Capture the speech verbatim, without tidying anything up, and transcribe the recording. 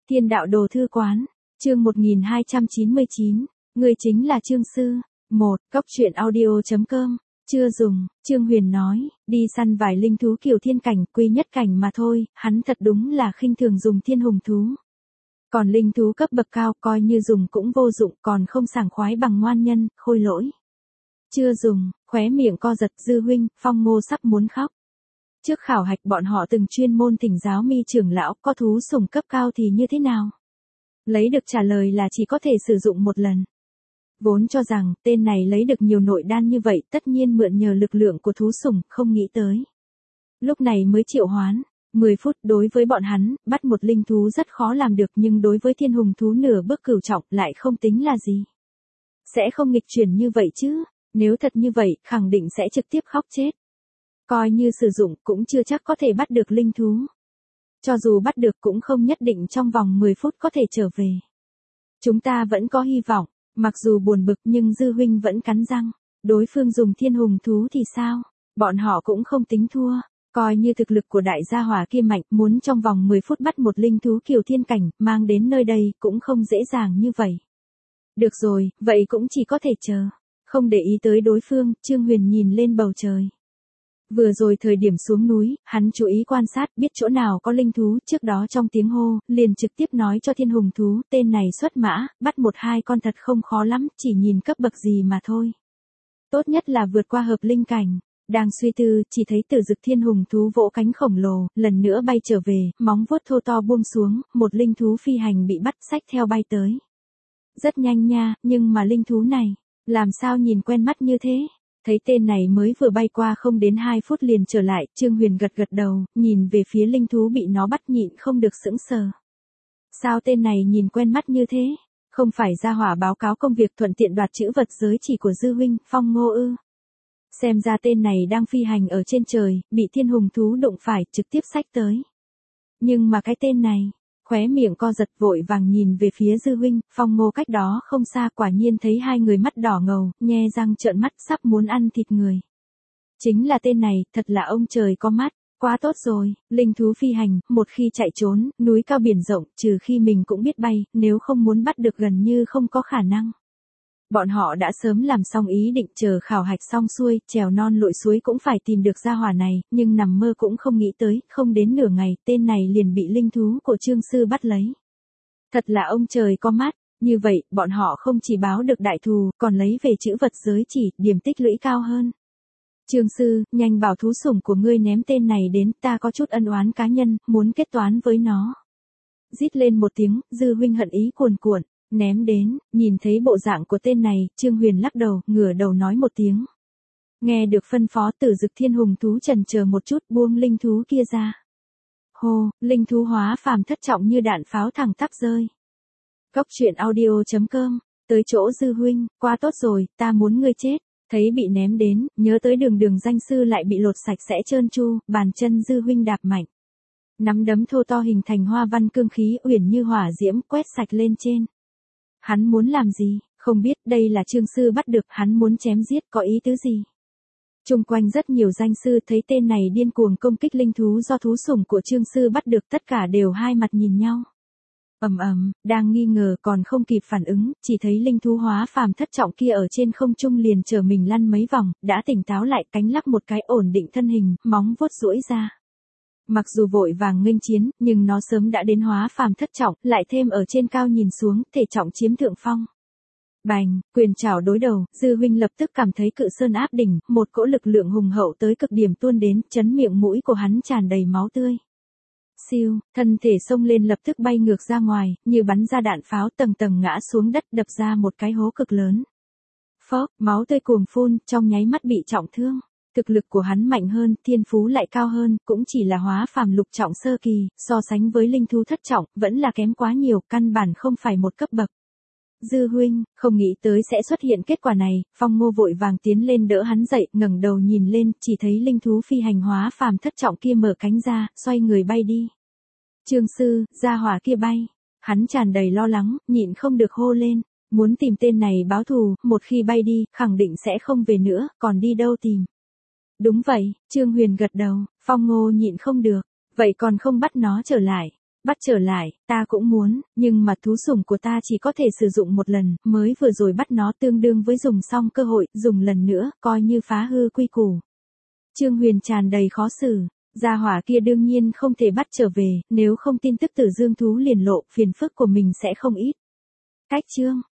Thiên đạo đồ thư quán, chương một nghìn hai trăm chín mươi chín, người chính là Trương Sư. một. Cốc truyện audio chấm com, chưa dùng, Trương Huyền nói, đi săn vài linh thú kiều thiên cảnh, quy nhất cảnh mà thôi, hắn thật đúng là khinh thường dùng thiên hùng thú. Còn linh thú cấp bậc cao coi như dùng cũng vô dụng, còn không sảng khoái bằng ngoan nhân, khôi lỗi. Chưa dùng, khóe miệng co giật. Dư huynh, Phong Ngô sắp muốn khóc. Trước khảo hạch bọn họ từng chuyên môn thỉnh giáo Mi trưởng lão, có thú sủng cấp cao thì như thế nào? Lấy được trả lời là chỉ có thể sử dụng một lần. Vốn cho rằng, tên này lấy được nhiều nội đan như vậy, tất nhiên mượn nhờ lực lượng của thú sủng, không nghĩ tới. Lúc này mới triệu hoán. mười phút đối với bọn hắn, bắt một linh thú rất khó làm được, nhưng đối với thiên hùng thú nửa bước cửu trọng lại không tính là gì. Sẽ không nghịch chuyển như vậy chứ, nếu thật như vậy, khẳng định sẽ trực tiếp khóc chết. Coi như sử dụng cũng chưa chắc có thể bắt được linh thú. Cho dù bắt được cũng không nhất định trong vòng mười phút có thể trở về. Chúng ta vẫn có hy vọng, mặc dù buồn bực nhưng Dư huynh vẫn cắn răng. Đối phương dùng thiên hùng thú thì sao? Bọn họ cũng không tính thua. Coi như thực lực của đại gia hỏa kia mạnh, muốn trong vòng mười phút bắt một linh thú kiều thiên cảnh, mang đến nơi đây cũng không dễ dàng như vậy. Được rồi, vậy cũng chỉ có thể chờ. Không để ý tới đối phương, Trương Huyền nhìn lên bầu trời. Vừa rồi thời điểm xuống núi, hắn chú ý quan sát, biết chỗ nào có linh thú, trước đó trong tiếng hô, liền trực tiếp nói cho thiên hùng thú, tên này xuất mã, bắt một hai con thật không khó lắm, chỉ nhìn cấp bậc gì mà thôi. Tốt nhất là vượt qua hợp linh cảnh. Đang suy tư, chỉ thấy Tử Dực thiên hùng thú vỗ cánh khổng lồ, lần nữa bay trở về, móng vuốt thô to buông xuống, một linh thú phi hành bị bắt xách theo bay tới. Rất nhanh nha, nhưng mà linh thú này, làm sao nhìn quen mắt như thế? Thấy tên này mới vừa bay qua không đến hai phút liền trở lại, Trương Huyền gật gật đầu, nhìn về phía linh thú bị nó bắt nhịn không được sững sờ. Sao tên này nhìn quen mắt như thế? Không phải gia hỏa báo cáo công việc thuận tiện đoạt chữ vật giới chỉ của Dư huynh, Phong Ngô ư? Xem ra tên này đang phi hành ở trên trời, bị thiên hùng thú đụng phải, trực tiếp xách tới. Nhưng mà cái tên này, khóe miệng co giật vội vàng nhìn về phía Dư huynh, Phong Ngô cách đó không xa, quả nhiên thấy hai người mắt đỏ ngầu, nhe răng trợn mắt sắp muốn ăn thịt người. Chính là tên này, thật là ông trời có mắt, quá tốt rồi, linh thú phi hành, một khi chạy trốn, núi cao biển rộng, trừ khi mình cũng biết bay, nếu không muốn bắt được gần như không có khả năng. Bọn họ đã sớm làm xong ý định chờ khảo hạch xong xuôi, trèo non lội suối cũng phải tìm được gia hỏa này, nhưng nằm mơ cũng không nghĩ tới, không đến nửa ngày, tên này liền bị linh thú của Trương Sư bắt lấy. Thật là ông trời có mắt, như vậy, bọn họ không chỉ báo được đại thù, còn lấy về chữ vật giới chỉ, điểm tích lũy cao hơn. Trương Sư, nhanh bảo thú sủng của ngươi ném tên này đến, ta có chút ân oán cá nhân, muốn kết toán với nó. Rít lên một tiếng, Dư huynh hận ý cuồn cuộn. Ném đến, nhìn thấy bộ dạng của tên này, Trương Huyền lắc đầu, ngửa đầu nói một tiếng. Nghe được phân phó, Tử Dực thiên hùng thú chần chờ một chút, buông linh thú kia ra. Hô, linh thú hóa phàm thất trọng như đạn pháo thẳng tắp rơi. Cốc truyện audio chấm com, tới chỗ Dư huynh, quá tốt rồi, ta muốn ngươi chết. Thấy bị ném đến, nhớ tới đường đường danh sư lại bị lột sạch sẽ trơn tru, bàn chân Dư huynh đạp mạnh. Nắm đấm thô to hình thành hoa văn cương khí uyển như hỏa diễm quét sạch lên trên. Hắn muốn làm gì, không biết, đây là Trương Sư bắt được, hắn muốn chém giết, có ý tứ gì? Trung quanh rất nhiều danh sư thấy tên này điên cuồng công kích linh thú do thú sủng của Trương Sư bắt được, tất cả đều hai mặt nhìn nhau. Ầm ầm, đang nghi ngờ còn không kịp phản ứng, chỉ thấy linh thú hóa phàm thất trọng kia ở trên không trung liền trở mình lăn mấy vòng, đã tỉnh táo lại, cánh lắc một cái ổn định thân hình, móng vuốt duỗi ra. Mặc dù vội vàng nghênh chiến, nhưng nó sớm đã đến hóa phàm thất trọng, lại thêm ở trên cao nhìn xuống, thể trọng chiếm thượng phong. Bành, quyền trảo đối đầu, Dư huynh lập tức cảm thấy cự sơn áp đỉnh, một cỗ lực lượng hùng hậu tới cực điểm tuôn đến, chấn miệng mũi của hắn tràn đầy máu tươi. Siêu, thân thể xông lên lập tức bay ngược ra ngoài, như bắn ra đạn pháo tầng tầng ngã xuống đất, đập ra một cái hố cực lớn. Phốc, máu tươi cuồng phun, trong nháy mắt bị trọng thương. Thực lực của hắn mạnh hơn, thiên phú lại cao hơn, cũng chỉ là hóa phàm lục trọng sơ kỳ, so sánh với linh thú thất trọng, vẫn là kém quá nhiều, căn bản không phải một cấp bậc. Dư huynh, không nghĩ tới sẽ xuất hiện kết quả này, Phong Ngô vội vàng tiến lên đỡ hắn dậy, ngẩng đầu nhìn lên, chỉ thấy linh thú phi hành hóa phàm thất trọng kia mở cánh ra, xoay người bay đi. Trương Sư, gia hỏa kia bay. Hắn tràn đầy lo lắng, nhịn không được hô lên, muốn tìm tên này báo thù, một khi bay đi, khẳng định sẽ không về nữa, còn đi đâu tìm. Đúng vậy, Trương Huyền gật đầu, Phong Ngô nhịn không được, vậy còn không bắt nó trở lại. Bắt trở lại, ta cũng muốn, nhưng mà thú sủng của ta chỉ có thể sử dụng một lần, mới vừa rồi bắt nó tương đương với dùng xong cơ hội, dùng lần nữa, coi như phá hư quy củ. Trương Huyền tràn đầy khó xử. Gia hỏa kia đương nhiên không thể bắt trở về, nếu không tin tức Tử Dương thú liền lộ, phiền phức của mình sẽ không ít. Cách Trương